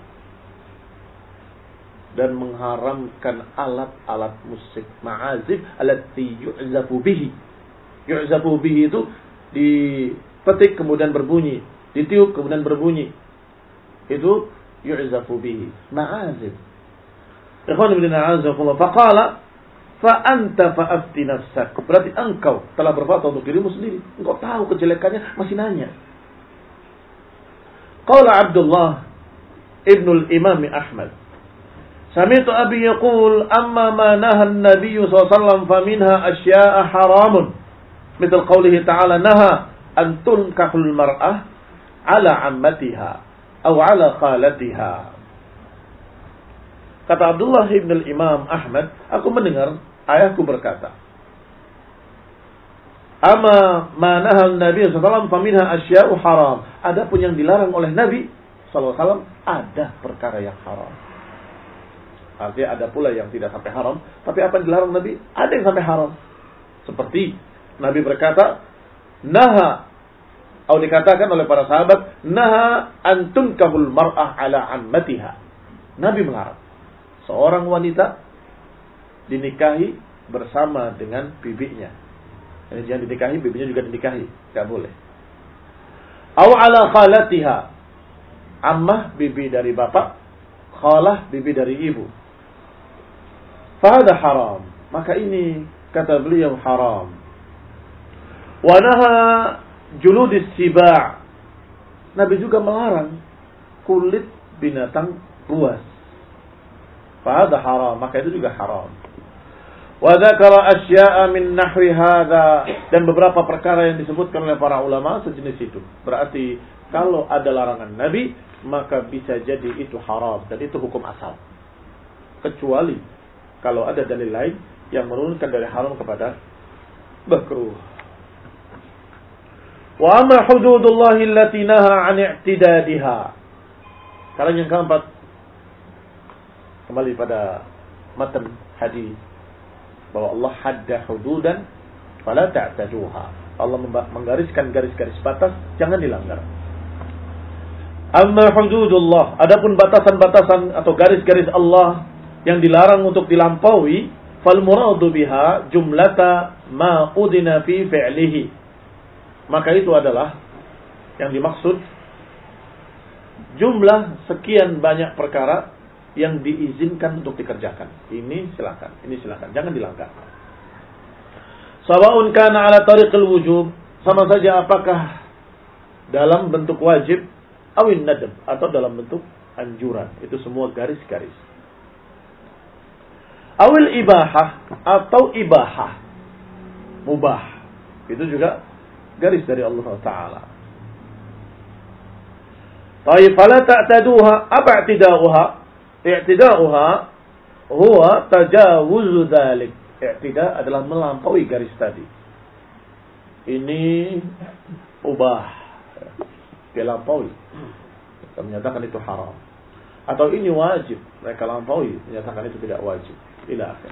dan mengharamkan alat-alat musik ma'azif allati yu'zafu bihi. Yu'zafu bihi itu dipetik kemudian berbunyi, ditiup kemudian berbunyi. Itu yu'zafu bihi, ma'azif. Ikhwan ibn a'azakumullah. Faqala fa anta fa'afti nafsak. Berarti engkau telah berfatwa untuk dirimu sendiri. Engkau tahu kejelekannya masih nanya. Qala Abdullah ibn al-Imam Ahmad, sami'tu abi yaqul amma ma naha an-nabiy sallallahu alaihi wasallam faminha asya'a haramun misal qawlihi ta'ala naha an tunkahul mar'ah ala ammatiha aw ala khalatiha. Kata Abdullah ibn al-Imam Ahmad, aku mendengar ayahku berkata, amma ma naha an-nabiy sallallahu alaihi wasallam faminha asya'u haram. Adapun yang dilarang oleh Nabi sallallahu alaihi wasallam ada perkara yang haram. Artinya ada pula yang tidak sampai haram, tapi apa yang dilarang Nabi ada yang sampai haram. Seperti Nabi berkata, naha, atau dikatakan oleh para sahabat, naha antun kahul mar'ah ala ammatiha. Nabi melarang seorang wanita dinikahi bersama dengan bibinya. Ini jangan dinikahi, bibinya juga dinikahi, tidak boleh. Aw ala khalatiha, ammah bibi dari bapak, khalah bibi dari ibu. Fahada haram, maka ini kata beliau haram. Wa naha juludis siba', Nabi juga melarang kulit binatang buas. Fahada haram, maka itu juga haram. Wa dzakara asya'a min nahwi hadza, dan beberapa perkara yang disebutkan oleh para ulama sejenis itu. Berarti kalau ada larangan Nabi, maka bisa jadi itu haram dan itu hukum asal. Kecuali kalau ada dalil lain yang menurunkan dari haram kepada makruh. Wa amma hududullahi allati naha 'an i'tidadiha. Kalau yang keempat, kembali pada matan hadis bahwa Allah hadda hududan fala ta'taduha. Allah menggariskan garis-garis batas, jangan dilanggar. Amma hududullah, adapun batasan-batasan atau garis-garis Allah yang dilarang untuk dilampaui, fal muradu biha jumlata ma udina fi fi'lihi. Maka itu adalah yang dimaksud jumlah sekian banyak perkara yang diizinkan untuk dikerjakan. Ini silakan, ini silakan, jangan dilanggar. Sawa'un kana ala tariqil wujub, sama saja apakah dalam bentuk wajib awin nadab atau dalam bentuk anjuran, itu semua garis-garis. Awil ibahah atau ibahah, mubah, itu juga garis dari Allah Taala. Taib fala ta'taduha, apa i'tida'uha? I'tida'uha huwa tajawuzu dzalik. I'tida' adalah melampaui garis tadi. Ini ubah, dilampaui. Mereka menyatakan itu haram. Atau ini wajib, mereka lampaui, menyatakan itu tidak wajib. Ila akhir.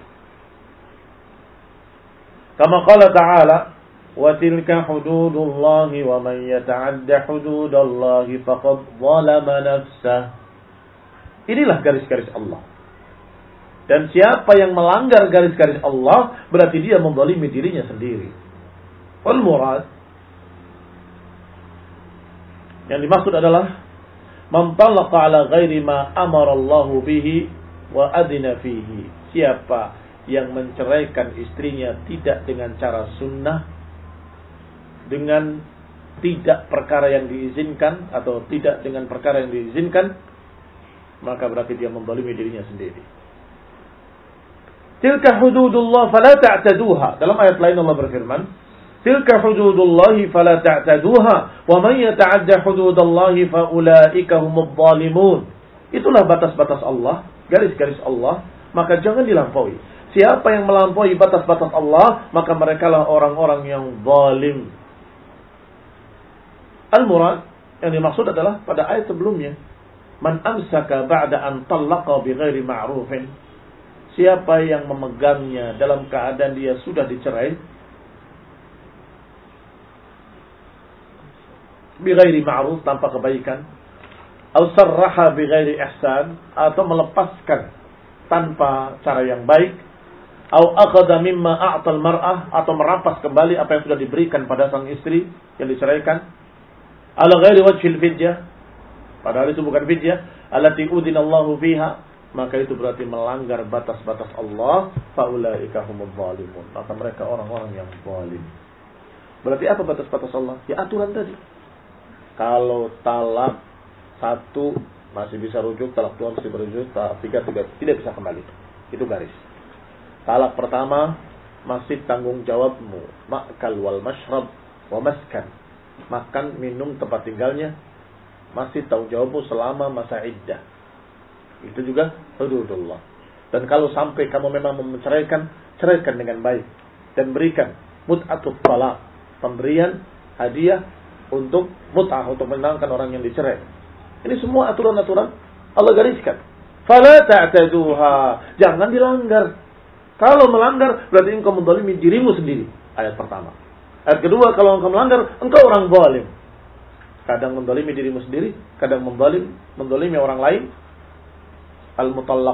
Kama qala ta'ala, wa tilka hududullahi wa man yata'adda hududallahi faqad zalama nafsah. Inilah garis-garis Allah. Dan siapa yang melanggar garis-garis Allah, berarti dia menzalimi dirinya sendiri. Wal murad, yang dimaksud adalah man talaqa ala ghairi ma amara Allah bihi wa adina fihi. Siapa yang menceraikan istrinya tidak dengan cara sunnah, dengan tidak perkara yang diizinkan atau tidak dengan perkara yang diizinkan, maka berarti dia menzalimi dirinya sendiri. Tilka hududullah fala ta'taduha. Dalam ayat lain Allah berfirman, tilka hududullah fala ta'taduha wa man yata'adda hududallahi fa ulaika humudz zalimun. Itulah batas-batas Allah, garis-garis Allah, maka jangan dilampaui. Siapa yang melampaui batas-batas Allah, maka merekalah orang-orang yang zalim. Al-murad yang dimaksud adalah pada ayat sebelumnya, man amsaka ba'da an tallaqa bighairi ma'rufin. Siapa yang memegangnya dalam keadaan dia sudah dicerai bighairi ma'ruf, tanpa kebaikan, aw sarraha bighairi ihsan, atau melepaskan tanpa cara yang baik, aw akhadha mimma a'ta al-mar'ah, atau merampas kembali apa yang sudah diberikan pada sang istri yang diceraikan, ala ghairi wajhil fidyah, padahal itu bukan fidyah, allati udinallahu fiha, maka itu berarti melanggar batas-batas Allah, faulaika humudz zalimun, maka mereka orang-orang yang zalim. Berarti apa batas-batas Allah? Ya aturan tadi. Kalau talak satu masih bisa rujuk, talak dua masih berujuk, talak tiga tidak, tidak bisa kembali. Itu garis. Talak pertama masih tanggung jawabmu, ma'kal wal mashrab wa maskan. Makan, minum, tempat tinggalnya masih tanggung jawabmu selama masa iddah. Itu juga hududullah. Dan kalau sampai kamu memang menceraikan, ceraikan dengan baik dan berikan mut'atut talaq, pemberian hadiah untuk mut'ah, untuk menyenangkan orang yang dicerai. Ini semua aturan-aturan Allah gariskan. Fala ta'taduha, jangan dilanggar. Kalau melanggar berarti engkau menzalimi dirimu sendiri. Ayat pertama. Ayat kedua, kalau engkau melanggar, engkau orang zalim. Kadang menzalimi dirimu sendiri, kadang menzalim, menzalimi orang lain. Al-mutallaqah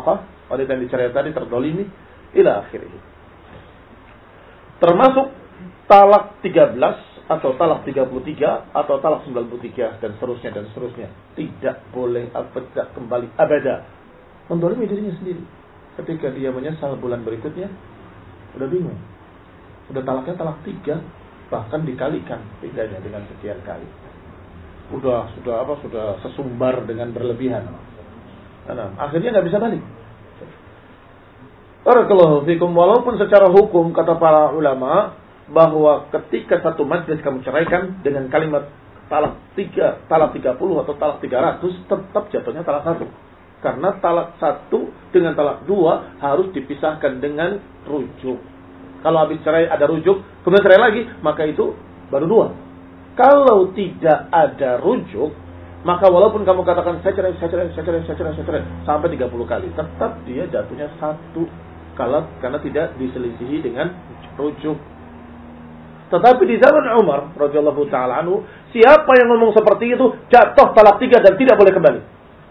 wanita yang dicerai tadi terdolimi, ila akhirih. Termasuk talak tiga belas atau talak tiga puluh tiga atau talak sembilan puluh tiga dan seterusnya dan seterusnya. Tidak boleh abad kembali abada mendolimi dirinya sendiri. Ketika dia menyesal bulan berikutnya, udah bingung. Udah talaknya talak tiga, bahkan dikalikan bedanya dengan sekian kali. Udah sudah apa sudah sesumbar dengan berlebihan. Nah, akhirnya nggak bisa balik. Barakallahu fikum, walaupun secara hukum kata para ulama bahwa ketika satu majlis kamu ceraikan dengan kalimat talak tiga, talak tiga puluh atau talak tiga ratus, tetap jatuhnya talak satu. Karena talak satu dengan talak dua harus dipisahkan dengan rujuk. Kalau habis cerai ada rujuk, kemudian cerai lagi, maka itu baru dua. Kalau tidak ada rujuk, maka walaupun kamu katakan saya cerai, saya cerai, saya cerai, saya cerai, saya cerai sampai tiga puluh kali, tetap dia jatuhnya satu. Kalau karena tidak diselisihi dengan rujuk. Tetapi di zaman Umar radhiyallahu taala anhu, siapa yang ngomong seperti itu jatuh talak tiga dan tidak boleh kembali.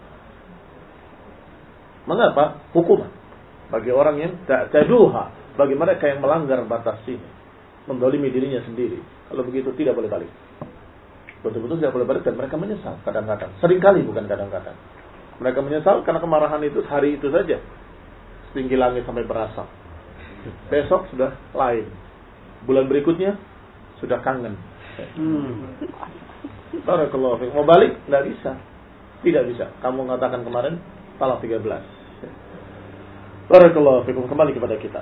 Mengapa? Hukuman bagi orang yang ta'taduha, bagi mereka yang melanggar batas ini, mendolimi dirinya sendiri. Kalau begitu tidak boleh balik. Betul-betul tidak boleh balik dan mereka menyesal kadang-kadang. Seringkali bukan kadang-kadang. Mereka menyesal karena kemarahan itu hari itu saja. Setinggi langit sampai berasap. Besok sudah lain. Bulan berikutnya sudah kangen. Hmm. Barakallahu fiik. Mau balik? Nggak bisa. Tidak bisa. Kamu mengatakan kemarin talak tiga belas. Barakallahu fiikum. Kembali kepada kita.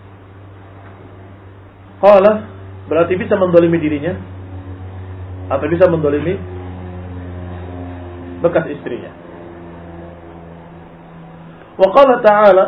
Qala, berarti bisa mendolimi dirinya atau bisa mendolimi bekas istrinya. Wa qala ta'ala,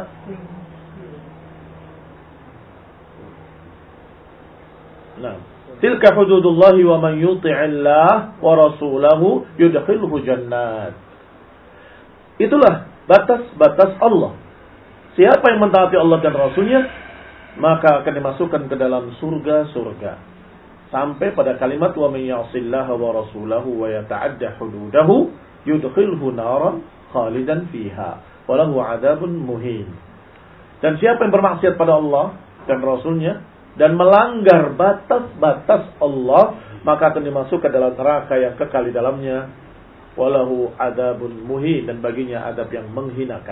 nah, tilka hududullahi wa man yuti'illah wa rasulahu yudkhilhu jannat. Itulah batas-batas Allah. Siapa yang mentaati Allah dan Rasulnya, maka akan dimasukkan ke dalam surga-surga. Sampai pada kalimat wa man ya'sillaha wa rasulahu wa yata'adda hududahu yudkhilhu naran khalidan fiha wa lahu 'adzabun muhin. Dan siapa yang bermaksiat pada Allah dan Rasulnya dan melanggar batas-batas Allah, maka akan dimasukkan dalam neraka yang kekal di dalamnya, walahu adzabun muhin, dan baginya adab yang menghinakan.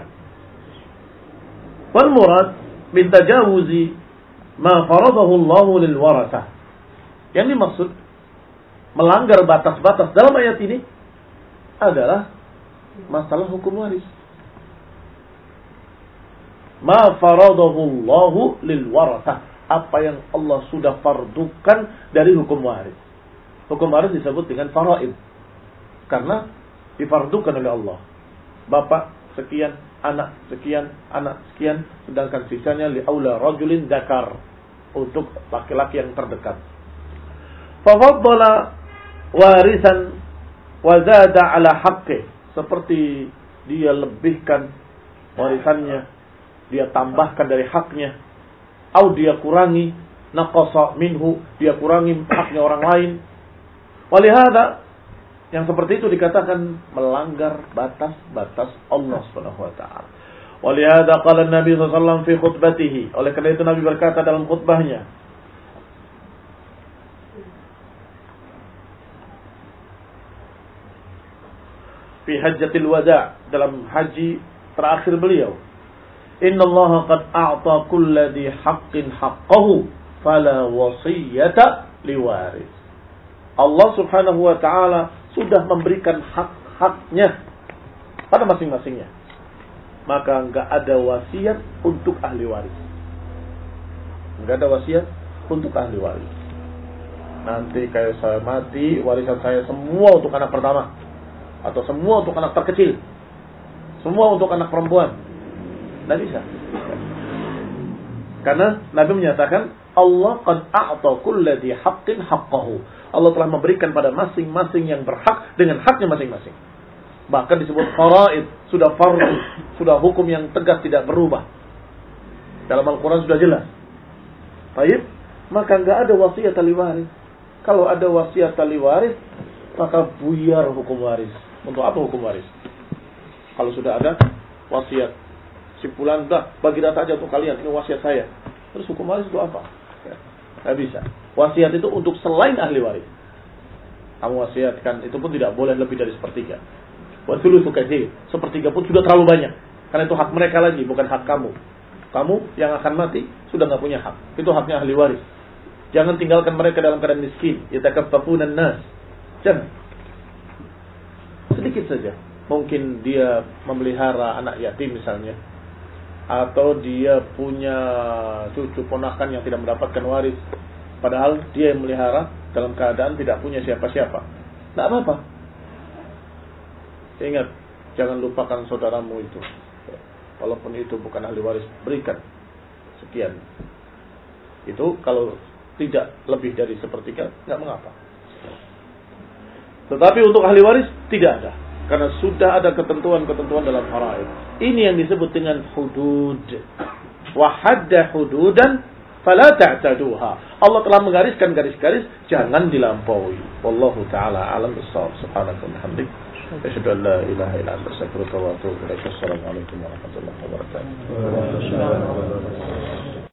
Wal murad min tajawuzi ma faradahu Allah lil warathah. Yang dimaksud melanggar batas-batas dalam ayat ini adalah masalah hukum waris. Ma faradahu Allah lil warathah, apa yang Allah sudah fardukan dari hukum waris. Hukum waris disebut dengan faraid karena difardukan oleh Allah. Bapak sekian, anak sekian, anak sekian, sedangkan sisanya li aula rajulin dzakar, untuk laki-laki yang terdekat. Fafaddala warisan wa zada ala haqqi, seperti dia lebihkan warisannya, dia tambahkan dari haknya, atau dia kurangi, naqasa minhu, dia kurangi haknya orang lain. Walihada, yang seperti itu dikatakan melanggar batas-batas Allah Subhanahu wa taala. Walihada qala Nabi sallallahu alaihi wasallam fi khutbatihi, oleh karena itu Nabi berkata dalam khutbahnya, fi hajjatil wada', dalam haji terakhir beliau, Inna Allah qad a'ta kulla di haqqin haqqahu fala wasiyata liwaris. Allah Subhanahu wa taala sudah memberikan hak-haknya pada masing-masingnya, maka enggak ada wasiat untuk ahli waris. Enggak ada wasiat untuk ahli waris. Nanti kayak saya mati, warisan saya semua untuk anak pertama, atau semua untuk anak terkecil, semua untuk anak perempuan. Tidak bisa. Karena Nabi menyatakan Allah qad a'ta kulla dhi haqqin haqqahu. Allah telah memberikan pada masing-masing yang berhak dengan haknya masing-masing. Bahkan disebut faraid, sudah fardu, sudah hukum yang tegas tidak berubah. Dalam Al-Quran sudah jelas. Baik, maka enggak ada wasiat ahli waris. Kalau ada wasiat ahli waris, maka buyar hukum waris. Untuk apa hukum waris? Kalau sudah ada wasiat Si fulan, dah bagi data aja untuk kalian, ini wasiat saya. Terus hukum waris itu apa? Tidak bisa. Wasiat itu untuk selain ahli waris. Kamu wasiatkan, itu pun tidak boleh lebih dari sepertiga. Wa thulutsu katsir. Sepertiga pun sudah terlalu banyak. Karena itu hak mereka lagi, bukan hak kamu. Kamu yang akan mati sudah nggak punya hak. Itu haknya ahli waris. Jangan tinggalkan mereka dalam keadaan miskin. Yatakaffafuna an-nas. Jangan. Sedikit saja. Mungkin dia memelihara anak yatim misalnya. Atau dia punya cucu ponakan yang tidak mendapatkan waris. Padahal dia yang melihara dalam keadaan tidak punya siapa-siapa. Tidak apa-apa. Ingat, jangan lupakan saudaramu itu. Walaupun itu bukan ahli waris, berikan sekian. Itu kalau tidak lebih dari sepertiga, tidak mengapa. Tetapi untuk ahli waris tidak ada. Karena sudah ada ketentuan-ketentuan dalam faraid. Ini yang disebut dengan hudud. Wa hadda hududan fala ta'taduha. Allah telah menggariskan garis-garis, jangan dilampaui. Wallahu taala alam bissawab. Subhanaka wa bihamdik, asyhadu an la ilaha illa anta astaghfiruka wa atubu ilaik. Assalamualaikum warahmatullahi wabarakatuh.